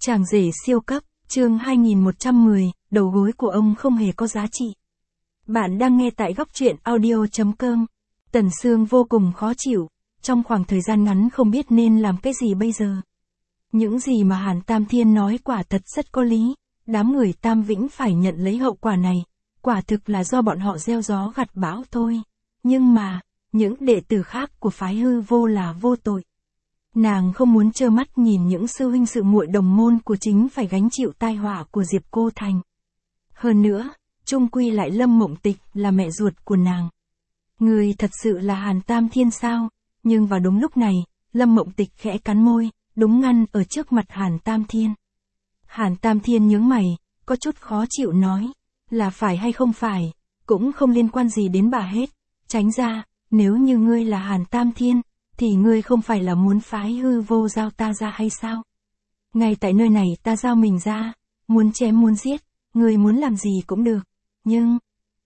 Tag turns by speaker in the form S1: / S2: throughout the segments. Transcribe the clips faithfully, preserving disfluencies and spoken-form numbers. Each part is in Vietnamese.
S1: Chàng rể siêu cấp, chương hai nghìn một trăm mười, đầu gối của ông không hề có giá trị. Bạn đang nghe tại góc truyện audio chấm com. Tần Sương vô cùng khó chịu, trong khoảng thời gian ngắn không biết nên làm cái gì bây giờ. Những gì mà Hàn Tam Thiên nói quả thật rất có lý, đám người Tam Vĩnh phải nhận lấy hậu quả này, quả thực là do bọn họ gieo gió gặt bão thôi. Nhưng mà, những đệ tử khác của phái Hư Vô là vô tội. Nàng không muốn trơ mắt nhìn những sư huynh sư muội đồng môn của chính phải gánh chịu tai họa của Diệp Cô Thành. Hơn nữa, chung quy lại Lâm Mộng Tịch là mẹ ruột của nàng. Người thật sự là Hàn Tam Thiên sao? Nhưng vào đúng lúc này, Lâm Mộng Tịch khẽ cắn môi, đúng ngăn ở trước mặt Hàn Tam Thiên. Hàn Tam Thiên nhướng mày, có chút khó chịu nói, là phải hay không phải, cũng không liên quan gì đến bà hết. Tránh ra, nếu như ngươi là Hàn Tam Thiên, thì ngươi không phải là muốn phái Hư Vô giao ta ra hay sao? Ngay tại nơi này ta giao mình ra, muốn chém muốn giết, ngươi muốn làm gì cũng được, nhưng...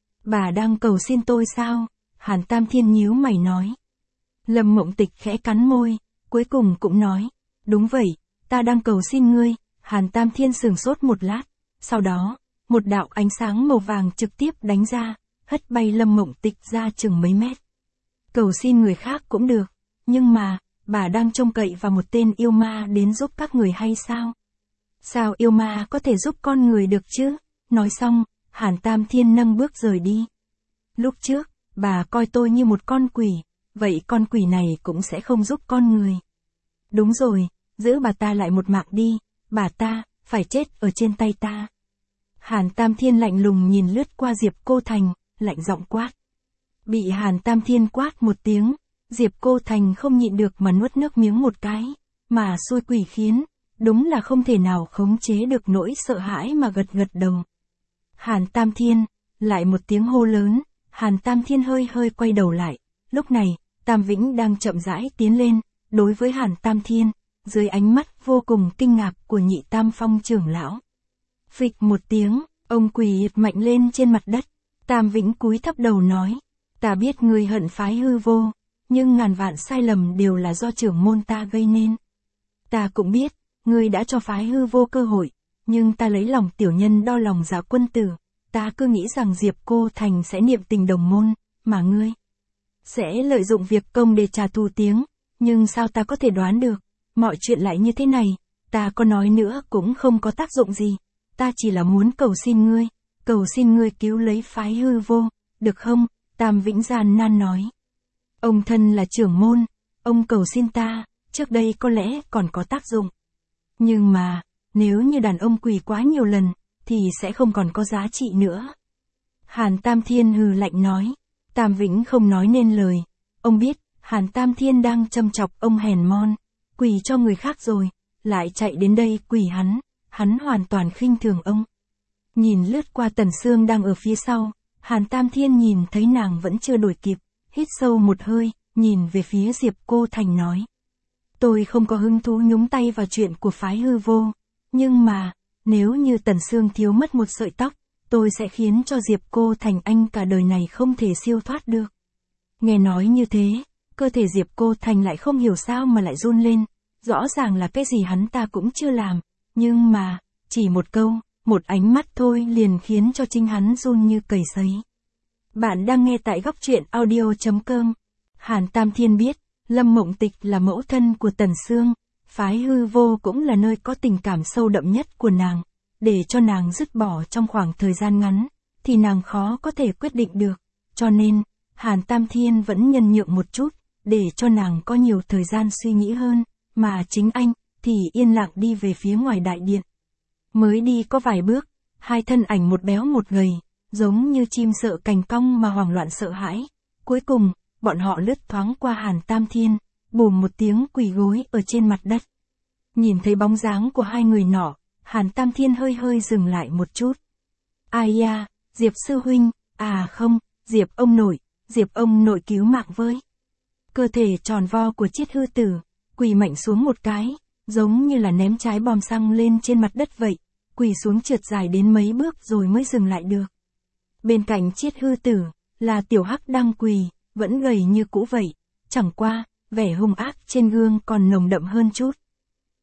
S1: Bà đang cầu xin tôi sao? Hàn Tam Thiên nhíu mày nói. Lâm Mộng Tịch khẽ cắn môi, cuối cùng cũng nói, đúng vậy, ta đang cầu xin ngươi. Hàn Tam Thiên sửng sốt một lát, sau đó, một đạo ánh sáng màu vàng trực tiếp đánh ra, hất bay Lâm Mộng Tịch ra chừng mấy mét. Cầu xin người khác cũng được, nhưng mà, bà đang trông cậy vào một tên yêu ma đến giúp các người hay sao? Sao yêu ma có thể giúp con người được chứ? Nói xong, Hàn Tam Thiên nâng bước rời đi. Lúc trước, bà coi tôi như một con quỷ, vậy con quỷ này cũng sẽ không giúp con người. Đúng rồi, giữ bà ta lại một mạng đi, bà ta, phải chết ở trên tay ta. Hàn Tam Thiên lạnh lùng nhìn lướt qua Diệp Cô Thành, lạnh giọng quát. Bị Hàn Tam Thiên quát một tiếng, Diệp Cô Thành không nhịn được mà nuốt nước miếng một cái, mà xui quỷ khiến, đúng là không thể nào khống chế được nỗi sợ hãi mà gật gật đầu. Hàn Tam Thiên, lại một tiếng hô lớn, Hàn Tam Thiên hơi hơi quay đầu lại, lúc này, Tam Vĩnh đang chậm rãi tiến lên, đối với Hàn Tam Thiên, dưới ánh mắt vô cùng kinh ngạc của Nhị Tam Phong trưởng lão. Phịch một tiếng, ông quỳ mạnh lên trên mặt đất, Tam Vĩnh cúi thấp đầu nói, ta biết ngươi hận phái Hư Vô, nhưng ngàn vạn sai lầm đều là do trưởng môn ta gây nên. Ta cũng biết, ngươi đã cho phái Hư Vô cơ hội, nhưng ta lấy lòng tiểu nhân đo lòng dạ quân tử, ta cứ nghĩ rằng Diệp Cô Thành sẽ niệm tình đồng môn, mà ngươi sẽ lợi dụng việc công để trả thù tiếng, nhưng sao ta có thể đoán được, mọi chuyện lại như thế này, ta có nói nữa cũng không có tác dụng gì, ta chỉ là muốn cầu xin ngươi, cầu xin ngươi cứu lấy phái Hư Vô, được không? Tam Vĩnh gian nan nói. Ông thân là trưởng môn, ông cầu xin ta, trước đây có lẽ còn có tác dụng. Nhưng mà, nếu như đàn ông quỳ quá nhiều lần, thì sẽ không còn có giá trị nữa. Hàn Tam Thiên hừ lạnh nói. Tam Vĩnh không nói nên lời. Ông biết, Hàn Tam Thiên đang châm chọc ông hèn mon, quỳ cho người khác rồi, lại chạy đến đây quỳ hắn, hắn hoàn toàn khinh thường ông. Nhìn lướt qua Tần Sương đang ở phía sau, Hàn Tam Thiên nhìn thấy nàng vẫn chưa đuổi kịp, hít sâu một hơi, nhìn về phía Diệp Cô Thành nói. Tôi không có hứng thú nhúng tay vào chuyện của phái Hư Vô, nhưng mà, nếu như Tần Sương thiếu mất một sợi tóc, tôi sẽ khiến cho Diệp Cô Thành anh cả đời này không thể siêu thoát được. Nghe nói như thế, cơ thể Diệp Cô Thành lại không hiểu sao mà lại run lên, rõ ràng là cái gì hắn ta cũng chưa làm, nhưng mà, chỉ một câu, một ánh mắt thôi liền khiến cho chính hắn run như cầy sấy. Bạn đang nghe tại góc truyện audio chấm com. Hàn Tam Thiên biết, Lâm Mộng Tịch là mẫu thân của Tần Sương, phái Hư Vô cũng là nơi có tình cảm sâu đậm nhất của nàng, để cho nàng dứt bỏ trong khoảng thời gian ngắn, thì nàng khó có thể quyết định được, cho nên, Hàn Tam Thiên vẫn nhân nhượng một chút, để cho nàng có nhiều thời gian suy nghĩ hơn, mà chính anh, thì yên lặng đi về phía ngoài đại điện. Mới đi có vài bước, hai thân ảnh một béo một gầy, giống như chim sợ cành cong mà hoảng loạn sợ hãi, cuối cùng, bọn họ lướt thoáng qua Hàn Tam Thiên, bùm một tiếng quỳ gối ở trên mặt đất. Nhìn thấy bóng dáng của hai người nọ, Hàn Tam Thiên hơi hơi dừng lại một chút. Ai da, Diệp sư huynh, à không, Diệp ông nội, Diệp ông nội cứu mạng với. Cơ thể tròn vo của Chiết Hư Tử, quỳ mạnh xuống một cái, giống như là ném trái bom xăng lên trên mặt đất vậy, quỳ xuống trượt dài đến mấy bước rồi mới dừng lại được. Bên cạnh Chiết Hư Tử, là Tiểu Hắc đang quỳ, vẫn gầy như cũ vậy, chẳng qua, vẻ hung ác trên gương còn nồng đậm hơn chút.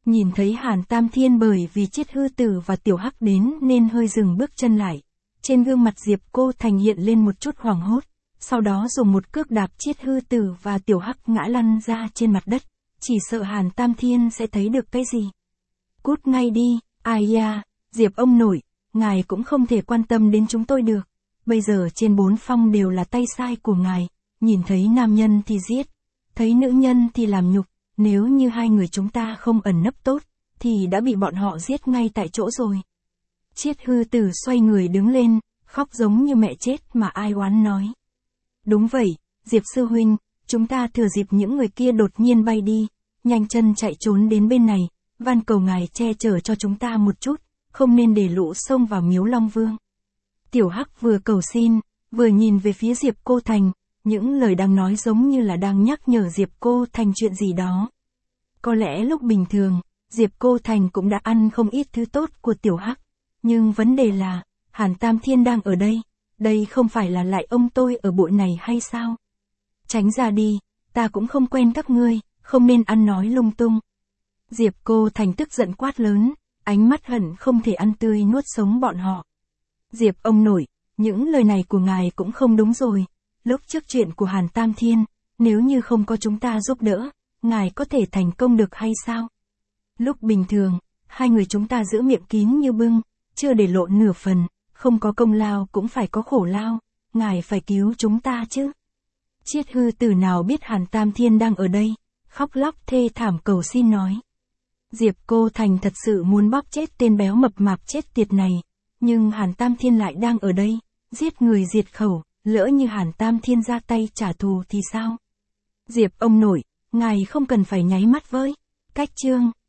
S1: Nhìn thấy Hàn Tam Thiên bởi vì Chiết Hư Tử và Tiểu Hắc đến nên hơi dừng bước chân lại. Trên gương mặt Diệp Cô Thành hiện lên một chút hoảng hốt, sau đó dùng một cước đạp Chiết Hư Tử và Tiểu Hắc ngã lăn ra trên mặt đất, chỉ sợ Hàn Tam Thiên sẽ thấy được cái gì. Cút ngay đi, ai da, Diệp ông nội, ngài cũng không thể quan tâm đến chúng tôi được. Bây giờ trên bốn phong đều là tay sai của ngài, nhìn thấy nam nhân thì giết, thấy nữ nhân thì làm nhục, nếu như hai người chúng ta không ẩn nấp tốt, thì đã bị bọn họ giết ngay tại chỗ rồi. Chiết Hư Tử xoay người đứng lên, khóc giống như mẹ chết mà ai oán nói. Đúng vậy, Diệp sư huynh, chúng ta thừa dịp những người kia đột nhiên bay đi, nhanh chân chạy trốn đến bên này, van cầu ngài che chở cho chúng ta một chút, không nên để lũ xông vào miếu Long Vương. Tiểu Hắc vừa cầu xin, vừa nhìn về phía Diệp Cô Thành, những lời đang nói giống như là đang nhắc nhở Diệp Cô Thành chuyện gì đó. Có lẽ lúc bình thường, Diệp Cô Thành cũng đã ăn không ít thứ tốt của Tiểu Hắc, nhưng vấn đề là, Hàn Tam Thiên đang ở đây, đây không phải là lại ông tôi ở bụi này hay sao? Tránh ra đi, ta cũng không quen các ngươi, không nên ăn nói lung tung. Diệp Cô Thành tức giận quát lớn, ánh mắt hận không thể ăn tươi nuốt sống bọn họ. Diệp ông nội, những lời này của ngài cũng không đúng rồi, lúc trước chuyện của Hàn Tam Thiên, nếu như không có chúng ta giúp đỡ, ngài có thể thành công được hay sao? Lúc bình thường, hai người chúng ta giữ miệng kín như bưng, chưa để lộ nửa phần, không có công lao cũng phải có khổ lao, ngài phải cứu chúng ta chứ. Chiết Hư Tử nào biết Hàn Tam Thiên đang ở đây, khóc lóc thê thảm cầu xin nói. Diệp Cô Thành thật sự muốn bóp chết tên béo mập mạp chết tiệt này, nhưng Hàn Tam Thiên lại đang ở đây, giết người diệt khẩu, lỡ như Hàn Tam Thiên ra tay trả thù thì sao? Diệp ông nội, ngài không cần phải nháy mắt với, cách chương.